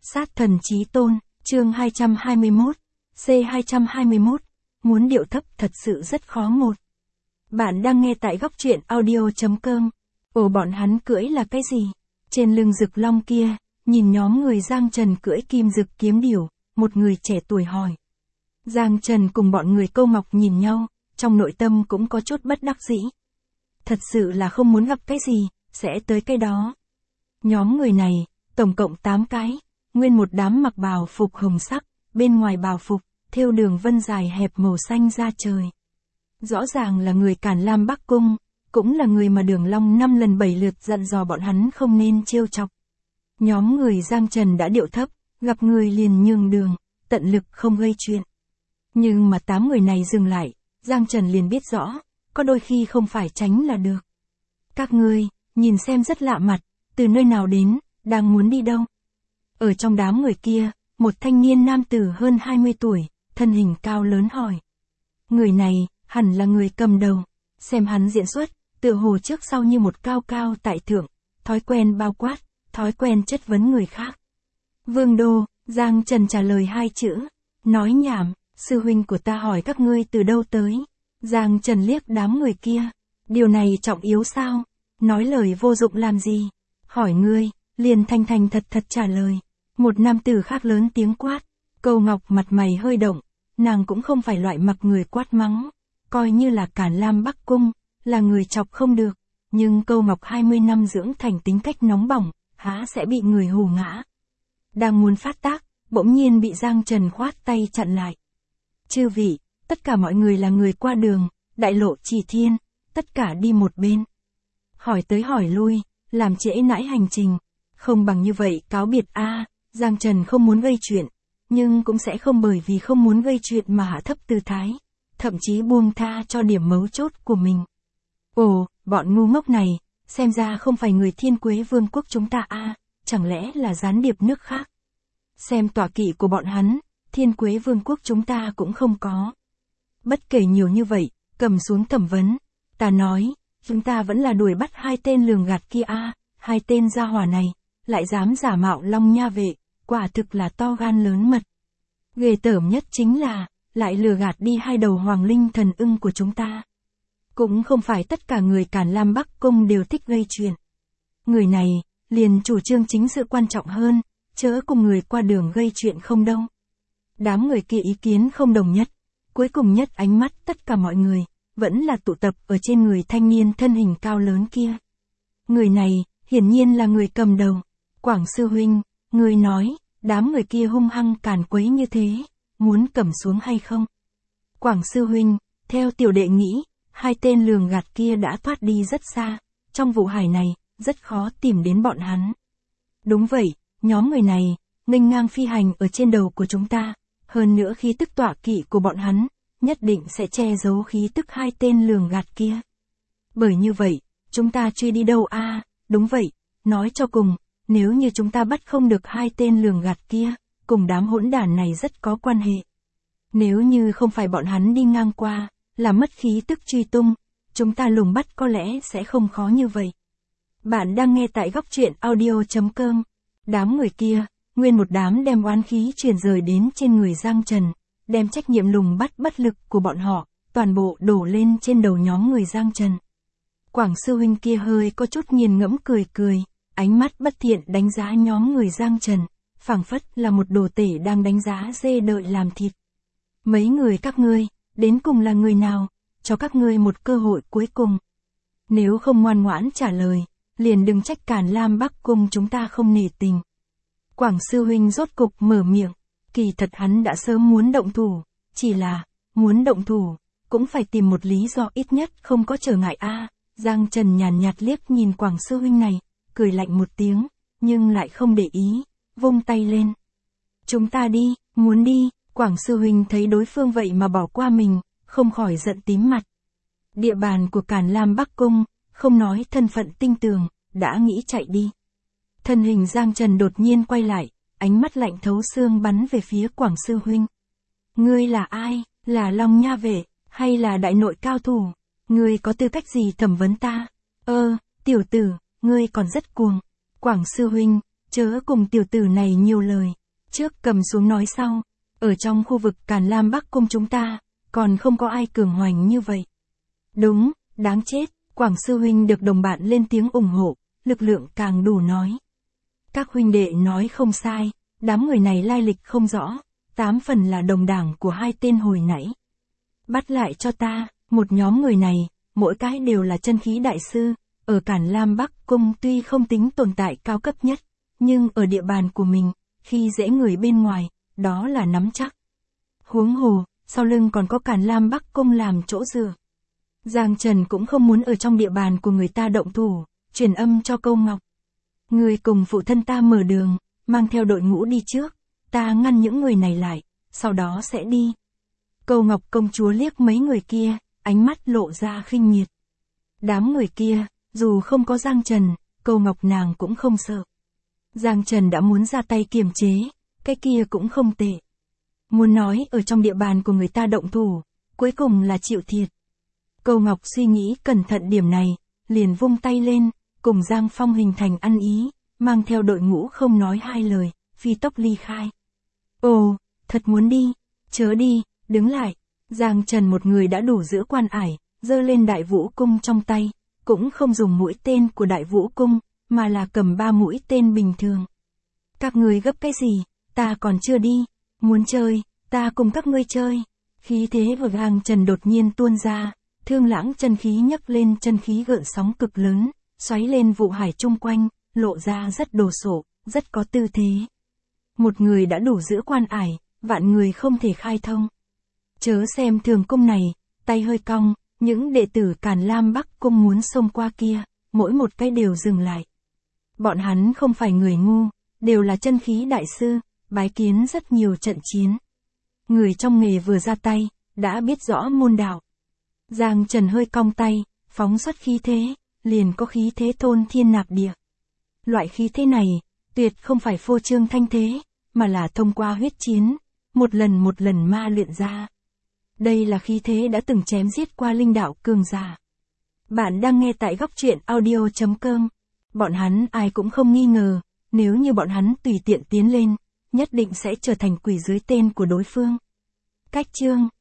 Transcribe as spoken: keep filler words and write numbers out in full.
Sát thần chí tôn, chương hai trăm hai mươi mốt, C hai trăm hai mươi mốt, muốn điệu thấp thật sự rất khó một. Bạn đang nghe tại góc truyện audio.com. Ồ, bọn hắn cưỡi là cái gì? Trên lưng rực long kia, nhìn nhóm người Giang Trần cưỡi kim rực kiếm điểu, một người trẻ tuổi hỏi. Giang Trần cùng bọn người Câu Ngọc nhìn nhau, trong nội tâm cũng có chút bất đắc dĩ. Thật sự là không muốn gặp cái gì, sẽ tới cái đó. Nhóm người này, tổng cộng tám cái, nguyên một đám mặc bào phục hồng sắc, bên ngoài bào phục, thêu đường vân dài hẹp màu xanh ra trời. Rõ ràng là người Càn Lam Bắc Cung, cũng là người mà Đường Long năm lần bảy lượt dặn dò bọn hắn không nên trêu chọc. Nhóm người Giang Trần đã điệu thấp, gặp người liền nhường đường, tận lực không gây chuyện. Nhưng mà tám người này dừng lại, Giang Trần liền biết rõ, có đôi khi không phải tránh là được. Các ngươi, nhìn xem rất lạ mặt, từ nơi nào đến, đang muốn đi đâu? Ở trong đám người kia, một thanh niên nam tử hơn hai mươi tuổi, thân hình cao lớn hỏi. Người này, hẳn là người cầm đầu, xem hắn diễn xuất, tựa hồ trước sau như một cao cao tại thượng, thói quen bao quát, thói quen chất vấn người khác. Vương Đô, Giang Trần trả lời hai chữ, nói nhảm, sư huynh của ta hỏi các ngươi từ đâu tới. Giang Trần liếc đám người kia, điều này trọng yếu sao? Nói lời vô dụng làm gì? Hỏi ngươi, liền thành thành thật thật trả lời. Một nam tử khác lớn tiếng quát, Câu Ngọc mặt mày hơi động, nàng cũng không phải loại mặc người quát mắng, coi như là Càn Lam Bắc Cung, là người chọc không được, nhưng Câu Ngọc hai mươi năm dưỡng thành tính cách nóng bỏng, há sẽ bị người hù ngã. Đang muốn phát tác, bỗng nhiên bị Giang Trần khoát tay chặn lại. Chư vị, tất cả mọi người là người qua đường, đại lộ Chỉ Thiên, tất cả đi một bên. Hỏi tới hỏi lui, làm trễ nãi hành trình, không bằng như vậy cáo biệt a. Giang Trần không muốn gây chuyện, nhưng cũng sẽ không bởi vì không muốn gây chuyện mà hạ thấp tư thái, thậm chí buông tha cho điểm mấu chốt của mình. Ồ, bọn ngu ngốc này, xem ra không phải người Thiên Quế Vương quốc chúng ta a, chẳng lẽ là gián điệp nước khác? Xem tọa kỵ của bọn hắn, Thiên Quế Vương quốc chúng ta cũng không có. Bất kể nhiều như vậy, cầm xuống thẩm vấn, ta nói, chúng ta vẫn là đuổi bắt hai tên lường gạt kia a, hai tên gia hỏa này, lại dám giả mạo Long Nha vệ, quả thực là to gan lớn mật. Ghê tởm nhất chính là, lại lừa gạt đi hai đầu hoàng linh thần ưng của chúng ta. Cũng không phải tất cả người Càn Lam Bắc Cung đều thích gây chuyện. Người này, liền chủ trương chính sự quan trọng hơn, chớ cùng người qua đường gây chuyện không đâu. Đám người kia ý kiến không đồng nhất, cuối cùng nhất ánh mắt tất cả mọi người, vẫn là tụ tập ở trên người thanh niên thân hình cao lớn kia. Người này, hiển nhiên là người cầm đầu. Quảng sư huynh, người nói, đám người kia hung hăng càn quấy như thế, muốn cầm xuống hay không? Quảng sư huynh, theo tiểu đệ nghĩ, hai tên lường gạt kia đã thoát đi rất xa, trong vụ hải này, rất khó tìm đến bọn hắn. Đúng vậy, nhóm người này, nghênh ngang phi hành ở trên đầu của chúng ta, hơn nữa khí tức tọa kỵ của bọn hắn, nhất định sẽ che giấu khí tức hai tên lường gạt kia. Bởi như vậy, chúng ta truy đi đâu a? À, đúng vậy, nói cho cùng, nếu như chúng ta bắt không được hai tên lường gạt kia, cùng đám hỗn đản này rất có quan hệ. Nếu như không phải bọn hắn đi ngang qua, là mất khí tức truy tung, chúng ta lùng bắt có lẽ sẽ không khó như vậy. Bạn đang nghe tại góc truyện audio.com. Đám người kia, nguyên một đám đem oán khí truyền rời đến trên người Giang Trần, đem trách nhiệm lùng bắt bất lực của bọn họ, toàn bộ đổ lên trên đầu nhóm người Giang Trần. Quảng sư huynh kia hơi có chút nghiền ngẫm cười cười, ánh mắt bất thiện đánh giá nhóm người Giang Trần, phảng phất là một đồ tể đang đánh giá dê đợi làm thịt. Mấy người các ngươi, đến cùng là người nào, cho các ngươi một cơ hội cuối cùng. Nếu không ngoan ngoãn trả lời, liền đừng trách Càn Lam Bắc Cung chúng ta không nể tình. Quảng sư huynh rốt cục mở miệng, kỳ thật hắn đã sớm muốn động thủ, chỉ là, muốn động thủ, cũng phải tìm một lý do ít nhất không có trở ngại a. Giang Trần nhàn nhạt liếc nhìn Quảng sư huynh này, cười lạnh một tiếng, nhưng lại không để ý, vung tay lên. Chúng ta đi, muốn đi. Quảng sư huynh thấy đối phương vậy mà bỏ qua mình, không khỏi giận tím mặt. Địa bàn của Càn Lam Bắc Cung, không nói thân phận tinh tường, đã nghĩ chạy đi. Thân hình Giang Trần đột nhiên quay lại, ánh mắt lạnh thấu xương bắn về phía Quảng sư huynh. Ngươi là ai, là Long Nha vệ, hay là đại nội cao thủ? Ngươi có tư cách gì thẩm vấn ta? Ơ, tiểu tử, ngươi còn rất cuồng. Quảng sư huynh, chớ cùng tiểu tử này nhiều lời. Trước cầm xuống nói sau, ở trong khu vực Càn Lam Bắc Cung chúng ta, còn không có ai cường hoành như vậy. Đúng, đáng chết, Quảng sư huynh được đồng bạn lên tiếng ủng hộ, lực lượng càng đủ nói. Các huynh đệ nói không sai, đám người này lai lịch không rõ, tám phần là đồng đảng của hai tên hồi nãy. Bắt lại cho ta, một nhóm người này, mỗi cái đều là chân khí đại sư, ở Càn Lam Bắc Cung tuy không tính tồn tại cao cấp nhất, nhưng ở địa bàn của mình, khi dễ người bên ngoài, đó là nắm chắc. Huống hồ, sau lưng còn có Càn Lam Bắc Cung làm chỗ dựa. Giang Trần cũng không muốn ở trong địa bàn của người ta động thủ, truyền âm cho Câu Ngọc. Người cùng phụ thân ta mở đường, mang theo đội ngũ đi trước, ta ngăn những người này lại, sau đó sẽ đi. Câu Ngọc công chúa liếc mấy người kia, ánh mắt lộ ra khinh miệt. Đám người kia, dù không có Giang Trần, Câu Ngọc nàng cũng không sợ. Giang Trần đã muốn ra tay kiềm chế, cái kia cũng không tệ. Muốn nói ở trong địa bàn của người ta động thủ, cuối cùng là chịu thiệt. Câu Ngọc suy nghĩ cẩn thận điểm này, liền vung tay lên, cùng Giang Phong hình thành ăn ý, mang theo đội ngũ không nói hai lời, phi tốc ly khai. Ồ, thật muốn đi, chớ đi, đứng lại. Giang Trần một người đã đủ giữa quan ải, giơ lên Đại Vũ Cung trong tay, cũng không dùng mũi tên của Đại Vũ Cung, mà là cầm ba mũi tên bình thường. Các người gấp cái gì, ta còn chưa đi, muốn chơi, ta cùng các ngươi chơi. Khí thế của Giang Trần đột nhiên tuôn ra, thương lãng chân khí nhấc lên chân khí gợn sóng cực lớn, xoáy lên vụ hải chung quanh, lộ ra rất đồ sộ, rất có tư thế. Một người đã đủ giữa quan ải, vạn người không thể khai thông. Chớ xem thường cung này, tay hơi cong, những đệ tử Càn Lam Bắc Cung muốn xông qua kia, mỗi một cái đều dừng lại. Bọn hắn không phải người ngu, đều là chân khí đại sư, bái kiến rất nhiều trận chiến. Người trong nghề vừa ra tay, đã biết rõ môn đạo. Giang Trần hơi cong tay, phóng xuất khí thế, liền có khí thế thôn thiên nạp địa. Loại khí thế này, tuyệt không phải phô trương thanh thế, mà là thông qua huyết chiến, một lần một lần ma luyện ra. Đây là khí thế đã từng chém giết qua linh đạo cường giả. Bạn đang nghe tại góc truyện audio chấm com. Bọn hắn ai cũng không nghi ngờ, nếu như bọn hắn tùy tiện tiến lên, nhất định sẽ trở thành quỷ dưới tên của đối phương. Cách chương